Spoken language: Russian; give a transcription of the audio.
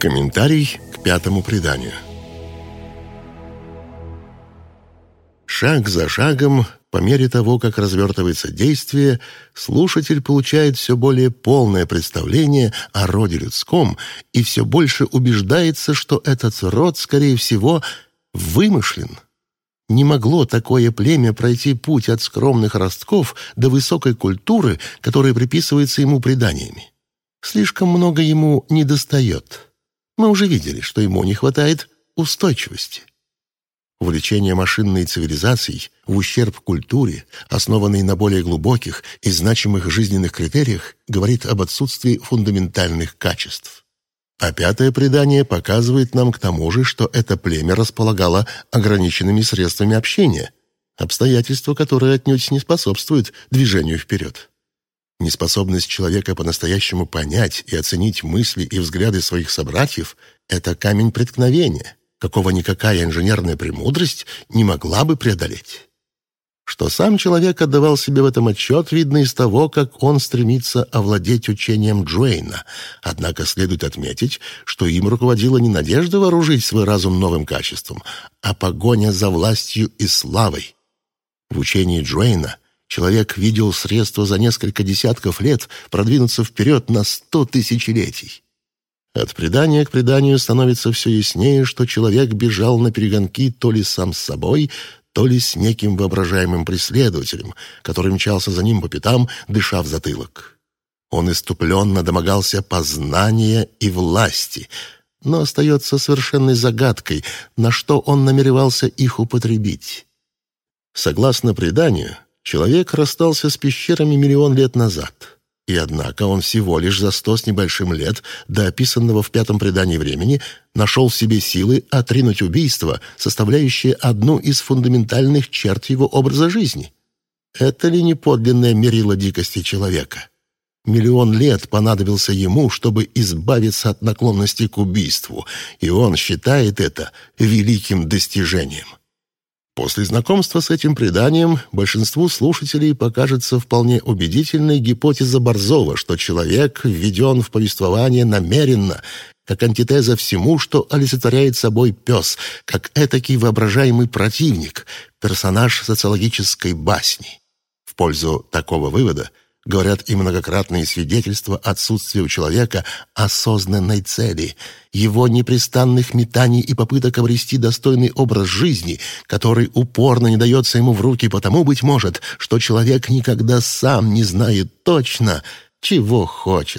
Комментарий к пятому преданию. Шаг за шагом, по мере того, как развертывается действие, слушатель получает все более полное представление о роде людском и все больше убеждается, что этот род, скорее всего, вымышлен. Не могло такое племя пройти путь от скромных ростков до высокой культуры, которая приписывается ему преданиями. Слишком много ему недостает. Мы уже видели, что ему не хватает устойчивости. Увлечение машинной цивилизацией в ущерб культуре, основанной на более глубоких и значимых жизненных критериях, говорит об отсутствии фундаментальных качеств. А пятое предание показывает нам к тому же, что это племя располагало ограниченными средствами общения, обстоятельства, которые отнюдь не способствуют движению вперед. Неспособность человека по-настоящему понять и оценить мысли и взгляды своих собратьев – это камень преткновения, какого никакая инженерная премудрость не могла бы преодолеть. Что сам человек отдавал себе в этом отчет, видно из того, как он стремится овладеть учением Джуэйна. Однако следует отметить, что им руководила не надежда вооружить свой разум новым качеством, а погоня за властью и славой. В учении Джуэйна человек видел средства за несколько десятков лет продвинуться вперед на 100 тысячелетий. От предания к преданию становится все яснее, что человек бежал на перегонки то ли сам с собой, то ли с неким воображаемым преследователем, который мчался за ним по пятам, дыша в затылок. Он исступленно домогался познания и власти, но остается совершенной загадкой, на что он намеревался их употребить. Согласно преданию, человек расстался с пещерами миллион лет назад. И однако он всего лишь за 100 с небольшим лет до описанного в пятом предании времени нашел в себе силы отринуть убийство, составляющее одну из фундаментальных черт его образа жизни. Это ли не подлинное мерило дикости человека? Миллион лет понадобился ему, чтобы избавиться от наклонности к убийству, и он считает это великим достижением. После знакомства с этим преданием большинству слушателей покажется вполне убедительной гипотеза Борзова, что человек введен в повествование намеренно, как антитеза всему, что олицетворяет собой пес, как этакий воображаемый противник, персонаж социологической басни. В пользу такого вывода говорят и многократные свидетельства отсутствия у человека осознанной цели, его непрестанных метаний и попыток обрести достойный образ жизни, который упорно не дается ему в руки потому, быть может, что человек никогда сам не знает точно, чего хочет.